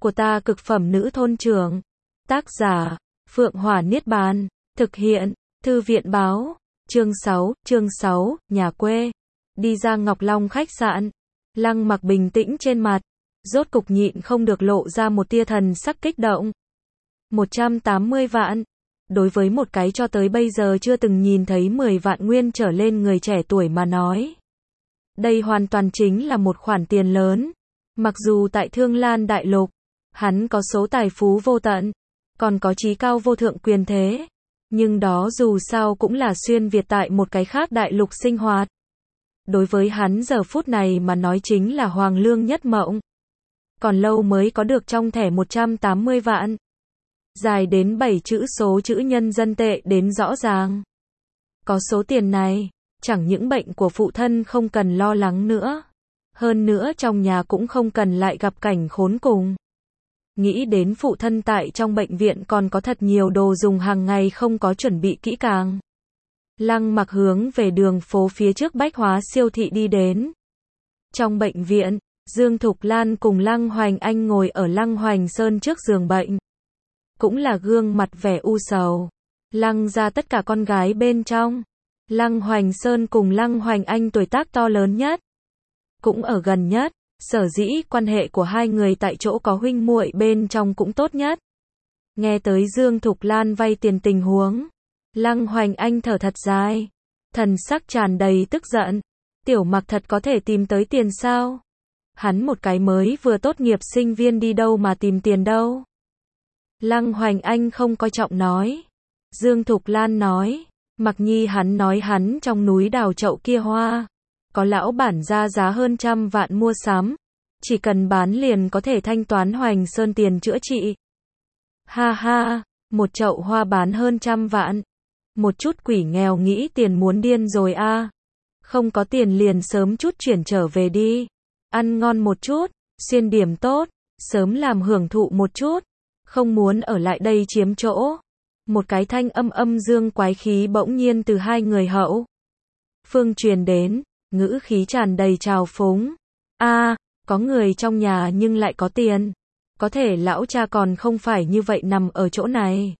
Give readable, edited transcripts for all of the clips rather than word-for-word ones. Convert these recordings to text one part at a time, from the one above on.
của ta cực phẩm nữ thôn trưởng. Tác giả, Phượng Hỏa Niết Bàn. Thực hiện, Thư viện Báo. Chương 6, nhà quê. Đi ra Ngọc Long khách sạn. Lăng Mặc bình tĩnh trên mặt. Rốt cục nhịn không được lộ ra một tia thần sắc kích động. 180 vạn. Đối với một cái cho tới bây giờ chưa từng nhìn thấy 10 vạn nguyên trở lên người trẻ tuổi mà nói. Đây hoàn toàn chính là một khoản tiền lớn. Mặc dù tại Thương Lan Đại Lục, hắn có số tài phú vô tận, còn có chí cao vô thượng quyền thế. Nhưng đó dù sao cũng là xuyên Việt tại một cái khác đại lục sinh hoạt. Đối với hắn giờ phút này mà nói chính là hoàng lương nhất mộng. Còn lâu mới có được trong thẻ 180 vạn. Dài đến 7 chữ số chữ nhân dân tệ đến rõ ràng. Có số tiền này, chẳng những bệnh của phụ thân không cần lo lắng nữa. Hơn nữa trong nhà cũng không cần lại gặp cảnh khốn cùng. Nghĩ đến phụ thân tại trong bệnh viện còn có thật nhiều đồ dùng hàng ngày không có chuẩn bị kỹ càng. Lăng Mặc hướng về đường phố phía trước bách hóa siêu thị đi đến. Trong bệnh viện, Dương Thục Lan cùng Lăng Hoành Anh ngồi ở Lăng Hoành Sơn trước giường bệnh. Cũng là gương mặt vẻ u sầu. Lăng ra tất cả con gái bên trong. Lăng Hoành Sơn cùng Lăng Hoành Anh tuổi tác to lớn nhất. Cũng ở gần nhất. Sở dĩ quan hệ của hai người tại chỗ có huynh muội bên trong cũng tốt nhất. Nghe tới Dương Thục Lan vay tiền tình huống. Lăng Hoành Anh thở thật dài. Thần sắc tràn đầy tức giận. Tiểu Mặc thật có thể tìm tới tiền sao? Hắn một cái mới vừa tốt nghiệp sinh viên đi đâu mà tìm tiền đâu? Lăng Hoành Anh không coi trọng nói. Dương Thục Lan nói. Mặc nhi hắn nói hắn trong núi đào chậu kia hoa. Có lão bản ra giá hơn 100 vạn mua sắm. Chỉ cần bán liền có thể thanh toán Hoành Sơn tiền chữa trị. Ha ha, một chậu hoa bán hơn 100 vạn. Một chút quỷ nghèo nghĩ tiền muốn điên rồi a. Không có tiền liền sớm chút chuyển trở về đi. Ăn ngon một chút, xuyên điểm tốt, sớm làm hưởng thụ một chút. Không muốn ở lại đây chiếm chỗ. Một cái thanh âm dương quái khí bỗng nhiên từ hai người hậu phương truyền đến. Ngữ khí tràn đầy trào phúng. Có người trong nhà nhưng lại có tiền. Có thể lão cha còn không phải như vậy nằm ở chỗ này.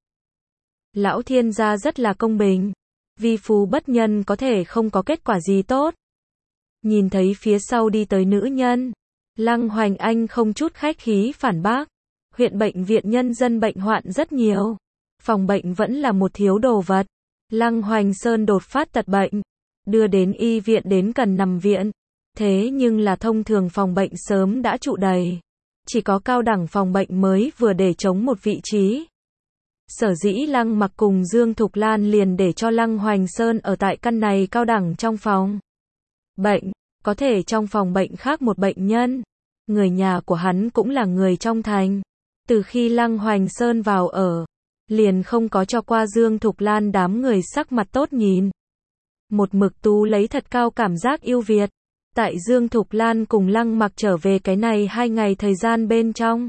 Lão thiên gia rất là công bình. Vi phú bất nhân có thể không có kết quả gì tốt. Nhìn thấy phía sau đi tới nữ nhân. Lăng Hoành Anh không chút khách khí phản bác. Huyện bệnh viện nhân dân bệnh hoạn rất nhiều. Phòng bệnh vẫn là một thiếu đồ vật. Lăng Hoành Sơn đột phát tật bệnh. Đưa đến y viện đến cần nằm viện. Thế nhưng là thông thường phòng bệnh sớm đã trụ đầy. Chỉ có cao đẳng phòng bệnh mới vừa để trống một vị trí. Sở dĩ Lăng Mặc cùng Dương Thục Lan liền để cho Lăng Hoành Sơn ở tại căn này cao đẳng trong phòng bệnh. Có thể trong phòng bệnh khác một bệnh nhân. Người nhà của hắn cũng là người trong thành. Từ khi Lăng Hoành Sơn vào ở, liền không có cho qua Dương Thục Lan đám người sắc mặt tốt nhìn. Một mực tú lấy thật cao cảm giác yêu Việt. Tại Dương Thục Lan cùng Lăng Mặc trở về cái này 2 ngày thời gian bên trong.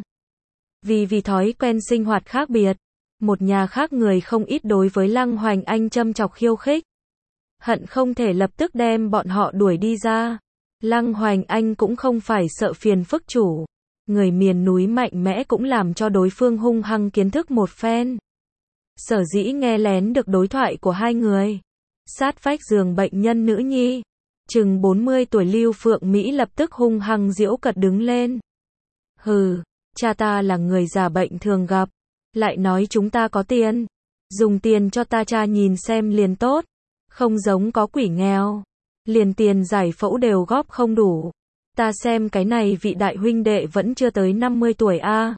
Vì thói quen sinh hoạt khác biệt. Một nhà khác người không ít đối với Lăng Hoành Anh châm chọc khiêu khích. Hận không thể lập tức đem bọn họ đuổi đi ra. Lăng Hoành Anh cũng không phải sợ phiền phức chủ. Người miền núi mạnh mẽ cũng làm cho đối phương hung hăng kiến thức một phen. Sở dĩ nghe lén được đối thoại của hai người. Sát vách giường bệnh nhân nữ nhi. Chừng 40 tuổi Lưu Phượng Mỹ lập tức hung hăng giễu cợt đứng lên. Hừ, cha ta là người già bệnh thường gặp. Lại nói chúng ta có tiền. Dùng tiền cho ta cha nhìn xem liền tốt. Không giống có quỷ nghèo. Liền tiền giải phẫu đều góp không đủ. Ta xem cái này vị đại huynh đệ vẫn chưa tới 50 tuổi a.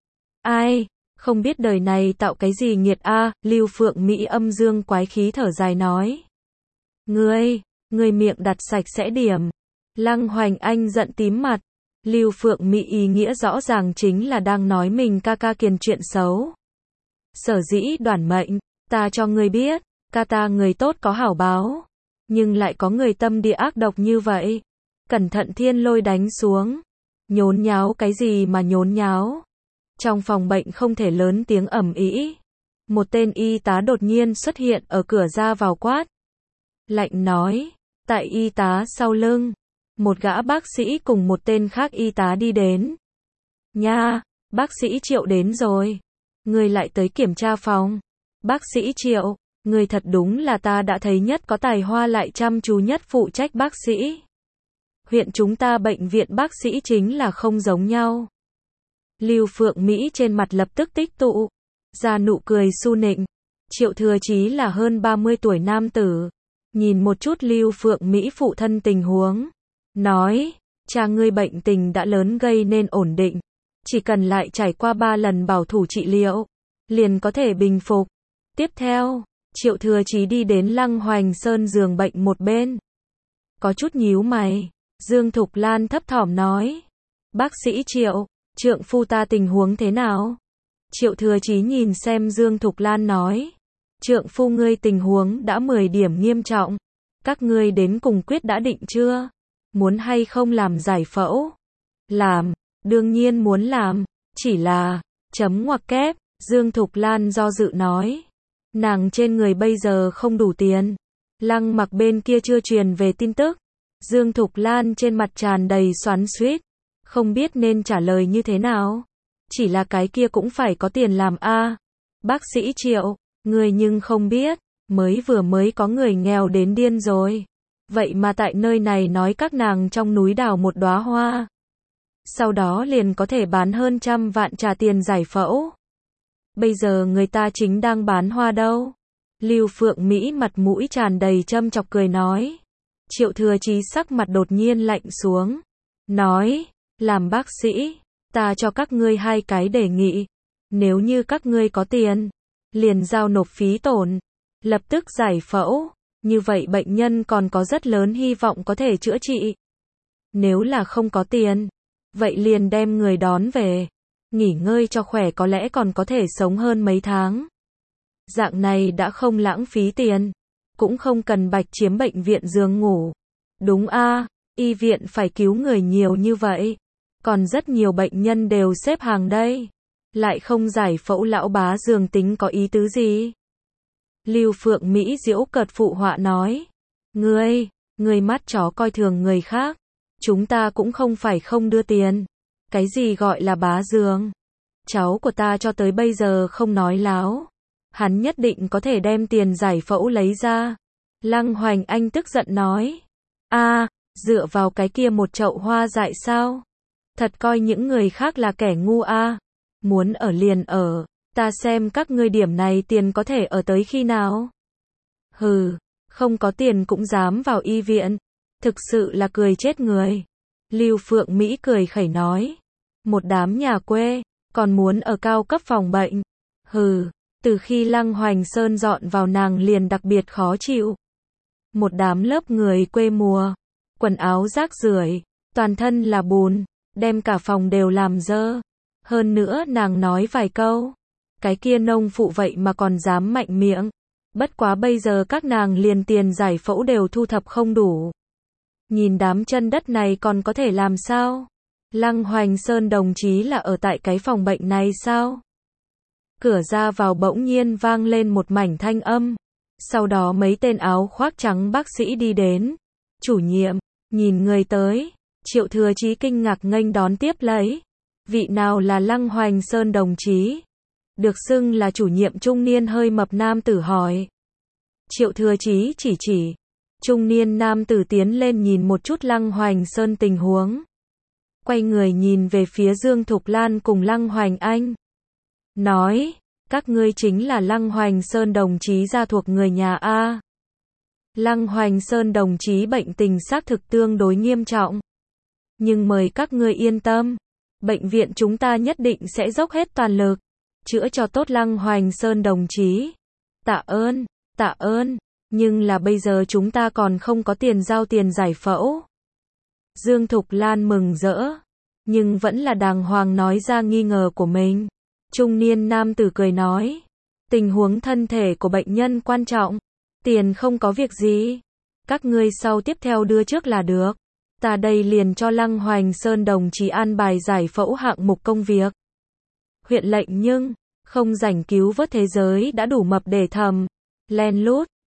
Ai, không biết đời này tạo cái gì nghiệt a. Lưu Phượng Mỹ âm dương quái khí thở dài nói. Ngươi miệng đặt sạch sẽ điểm. Lăng Hoành Anh giận tím mặt. Lưu Phượng Mỹ ý nghĩa rõ ràng chính là đang nói mình ca kiền chuyện xấu. Sở dĩ đoản mệnh, ta cho ngươi biết, ca ta người tốt có hảo báo. Nhưng lại có người tâm địa ác độc như vậy. Cẩn thận thiên lôi đánh xuống. Nhốn nháo cái gì mà nhốn nháo. Trong phòng bệnh không thể lớn tiếng ầm ĩ. Một tên y tá đột nhiên xuất hiện ở cửa ra vào quát. Lạnh nói, tại y tá sau lưng. Một gã bác sĩ cùng một tên khác y tá đi đến. Nha, Bác sĩ Triệu đến rồi. Người lại tới kiểm tra phòng. Bác sĩ Triệu, người thật đúng là ta đã thấy nhất có tài hoa lại chăm chú nhất phụ trách bác sĩ. Huyện chúng ta bệnh viện bác sĩ chính là không giống nhau. Lưu Phượng Mỹ trên mặt lập tức tích tụ ra nụ cười su nịnh. Triệu Thừa Chí là hơn 30 tuổi nam tử. Nhìn một chút Lưu Phượng Mỹ phụ thân tình huống. Nói, cha ngươi bệnh tình đã lớn gây nên ổn định. Chỉ cần lại trải qua 3 lần bảo thủ trị liệu, liền có thể bình phục. Tiếp theo, Triệu Thừa Chí đi đến Lăng Hoành Sơn giường bệnh một bên. Có chút nhíu mày, Dương Thục Lan thấp thỏm nói. Bác sĩ Triệu, trượng phu ta tình huống thế nào? Triệu Thừa Chí nhìn xem Dương Thục Lan nói. Trượng phu ngươi tình huống đã 10 điểm nghiêm trọng. Các ngươi đến cùng quyết đã định chưa? Muốn hay không làm giải phẫu? Làm, đương nhiên muốn làm. Chỉ là, chấm ngoặc kép, Dương Thục Lan do dự nói. Nàng trên người bây giờ không đủ tiền. Lăng Mặc bên kia chưa truyền về tin tức. Dương Thục Lan trên mặt tràn đầy xoắn xuýt, không biết nên trả lời như thế nào. Chỉ là cái kia cũng phải có tiền làm a. Bác sĩ Triệu, người nhưng không biết, mới có người nghèo đến điên rồi. Vậy mà tại nơi này nói các nàng trong núi đào một đóa hoa. Sau đó liền có thể bán hơn 100 vạn trả tiền giải phẫu. Bây giờ người ta chính đang bán hoa đâu. Lưu Phượng Mỹ mặt mũi tràn đầy châm chọc cười nói. Triệu Thừa Chí sắc mặt đột nhiên lạnh xuống. Nói, làm bác sĩ, ta cho các ngươi 2 cái đề nghị. Nếu như các ngươi có tiền, liền giao nộp phí tổn, lập tức giải phẫu. Như vậy bệnh nhân còn có rất lớn hy vọng có thể chữa trị. Nếu là không có tiền, vậy liền đem người đón về. Nghỉ ngơi cho khỏe có lẽ còn có thể sống hơn mấy tháng. Dạng này đã không lãng phí tiền. Cũng không cần bạch chiếm bệnh viện giường ngủ. Đúng a, y viện phải cứu người nhiều như vậy. Còn rất nhiều bệnh nhân đều xếp hàng đây. Lại không giải phẫu lão bá giường tính có ý tứ gì? Lưu Phượng Mỹ giễu cợt phụ họa nói. Ngươi mắt chó coi thường người khác. Chúng ta cũng không phải không đưa tiền. Cái gì gọi là bá giường? Cháu của ta cho tới bây giờ không nói láo. Hắn nhất định có thể đem tiền giải phẫu lấy ra. Lăng Hoành Anh tức giận nói. Dựa vào cái kia một chậu hoa dại sao? Thật coi những người khác là kẻ ngu a. Muốn ở liền ở. Ta xem các ngươi điểm này tiền có thể ở tới khi nào? Hừ, không có tiền cũng dám vào y viện. Thực sự là cười chết người. Lưu Phượng Mỹ cười khẩy nói. Một đám nhà quê, còn muốn ở cao cấp phòng bệnh. Hừ, từ khi Lăng Hoành Sơn dọn vào nàng liền đặc biệt khó chịu. Một đám lớp người quê mùa, quần áo rác rưởi, toàn thân là bùn, đem cả phòng đều làm dơ. Hơn nữa nàng nói vài câu. Cái kia nông phụ vậy mà còn dám mạnh miệng. Bất quá bây giờ các nàng liền tiền giải phẫu đều thu thập không đủ. Nhìn đám chân đất này còn có thể làm sao? Lăng Hoành Sơn đồng chí là ở tại cái phòng bệnh này sao? Cửa ra vào bỗng nhiên vang lên một mảnh thanh âm. Sau đó mấy tên áo khoác trắng bác sĩ đi đến. Chủ nhiệm, nhìn người tới. Triệu Thừa Chí kinh ngạc nghênh đón tiếp lấy. Vị nào là Lăng Hoành Sơn đồng chí? Được xưng là chủ nhiệm trung niên hơi mập nam tử hỏi. Triệu Thừa Chí chỉ. Trung niên nam tử tiến lên nhìn một chút Lăng Hoành Sơn tình huống. Quay người nhìn về phía Dương Thục Lan cùng Lăng Hoành Anh. Nói, các ngươi chính là Lăng Hoành Sơn đồng chí gia thuộc người nhà A. Lăng Hoành Sơn đồng chí bệnh tình xác thực tương đối nghiêm trọng. Nhưng mời các ngươi yên tâm. Bệnh viện chúng ta nhất định sẽ dốc hết toàn lực. Chữa cho tốt Lăng Hoành Sơn đồng chí. Tạ ơn. Nhưng là bây giờ chúng ta còn không có tiền giao tiền giải phẫu. Dương Thục Lan mừng rỡ. Nhưng vẫn là đàng hoàng nói ra nghi ngờ của mình. Trung niên nam tử cười nói. Tình huống thân thể của bệnh nhân quan trọng. Tiền không có việc gì. Các ngươi sau tiếp theo đưa trước là được. Ta đây liền cho Lăng Hoành Sơn đồng chí an bài giải phẫu hạng mục công việc. Huyện lệnh nhưng, không rảnh cứu vớt thế giới đã đủ mập để thầm. Len lút,